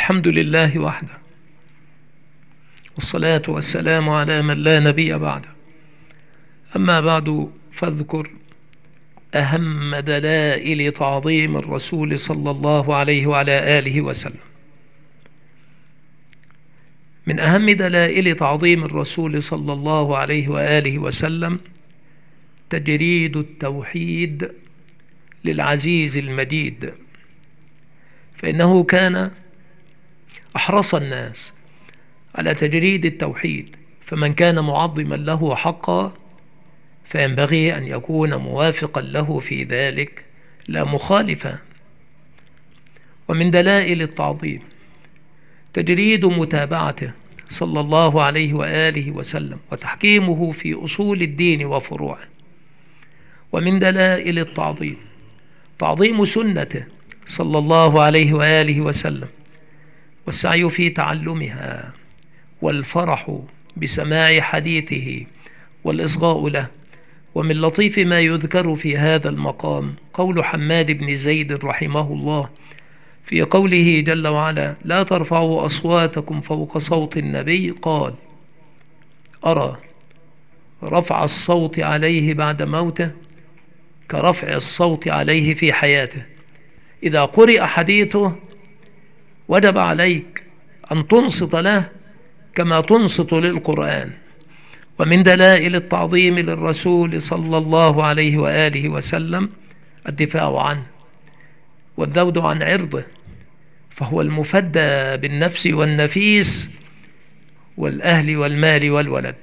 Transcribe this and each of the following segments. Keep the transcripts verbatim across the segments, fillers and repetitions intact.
الحمد لله وحده، والصلاة والسلام على من لا نبي بعده. أما بعد، فاذكر أهم دلائل تعظيم الرسول صلى الله عليه وعلى آله وسلم. من أهم دلائل تعظيم الرسول صلى الله عليه وآله وسلم تجريد التوحيد للعزيز المجيد، فإنه كان أحرص الناس على تجريد التوحيد، فمن كان معظما له حقا فينبغي أن يكون موافقا له في ذلك لا مخالفا. ومن دلائل التعظيم تجريد متابعته صلى الله عليه وآله وسلم وتحكيمه في أصول الدين وفروعه. ومن دلائل التعظيم تعظيم سنته صلى الله عليه وآله وسلم والسعي في تعلمها والفرح بسماع حديثه والإصغاء له. ومن لطيف ما يذكر في هذا المقام قول حماد بن زيد رحمه الله في قوله جل وعلا: لا ترفعوا أصواتكم فوق صوت النبي، قال: أرى رفع الصوت عليه بعد موته كرفع الصوت عليه في حياته. إذا قرئ حديثه وجب عليك أن تنصت له كما تنصت للقرآن. ومن دلائل التعظيم للرسول صلى الله عليه وآله وسلم الدفاع عنه والذود عن عرضه، فهو المفدى بالنفس والنفيس والأهل والمال والولد.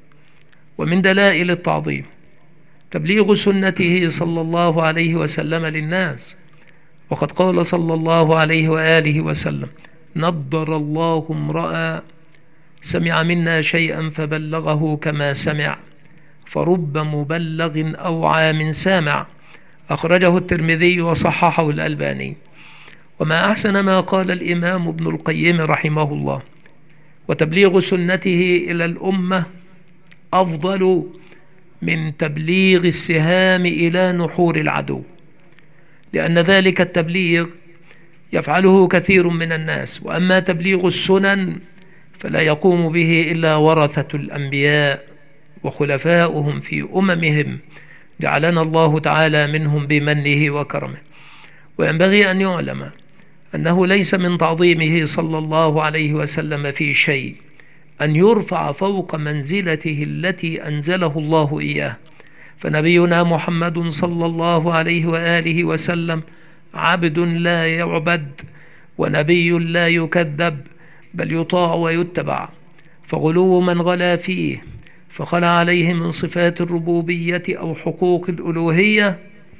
ومن دلائل التعظيم تبليغ سنته صلى الله عليه وسلم للناس، وقد قال صلى الله عليه وآله وسلم: نضر الله امرأ سمع منا شيئا فبلغه كما سمع، فرب مبلغ أوعى من سامع. أخرجه الترمذي وصححه الألباني. وما أحسن ما قال الإمام ابن القيم رحمه الله: وتبليغ سنته إلى الأمة أفضل من تبليغ السهام إلى نحور العدو، لأن ذلك التبليغ يفعله كثير من الناس، وأما تبليغ السنن فلا يقوم به إلا ورثة الأنبياء وخلفاؤهم في أممهم، جعلنا الله تعالى منهم بمنه وكرمه. وينبغي أن يعلم أنه ليس من تعظيمه صلى الله عليه وسلم في شيء أن يرفع فوق منزلته التي أنزله الله إياه، فنبينا محمد صلى الله عليه وآله وسلم عبد لا يعبد ونبي لا يكذب، بل يطاع ويتبع. فغلو من غلا فيه فخلى عليه من صفات الربوبية أو حقوق الألوهية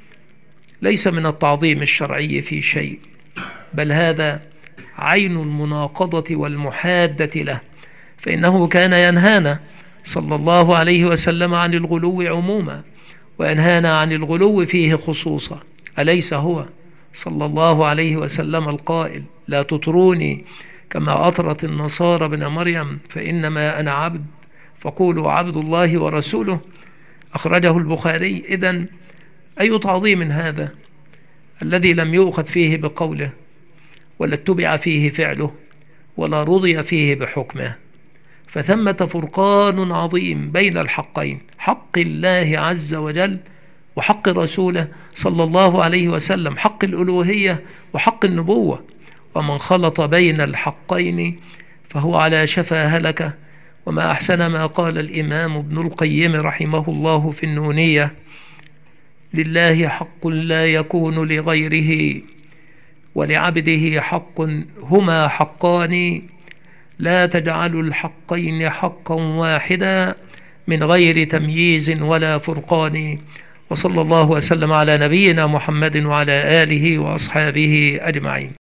ليس من التعظيم الشرعي في شيء، بل هذا عين المناقضة والمحادة له، فإنه كان ينهانا صلى الله عليه وسلم عن الغلو عموما، وينهانا عن الغلو فيه خصوصا. أليس هو صلى الله عليه وسلم القائل: لا تطروني كما أطرت النصارى ابن مريم فإنما أنا عبد فقولوا عبد الله ورسوله؟ أخرجه البخاري. إذن أي تعظيم هذا الذي لم يؤخذ فيه بقوله ولا اتبع فيه فعله ولا رضي فيه بحكمه؟ فثمة فرقان عظيم بين الحقين، حق الله عز وجل وحق رسوله صلى الله عليه وسلم، حق الألوهية وحق النبوة. ومن خلط بين الحقين فهو على شفا هلكة. وما أحسن ما قال الإمام ابن القيم رحمه الله في النونية: لله حق لا يكون لغيره، ولعبده حق هما حقان، لا تجعلوا الحقين حقا واحدا من غير تمييز ولا فرقان. وصلى الله وسلم على نبينا محمد وعلى آله وأصحابه أجمعين.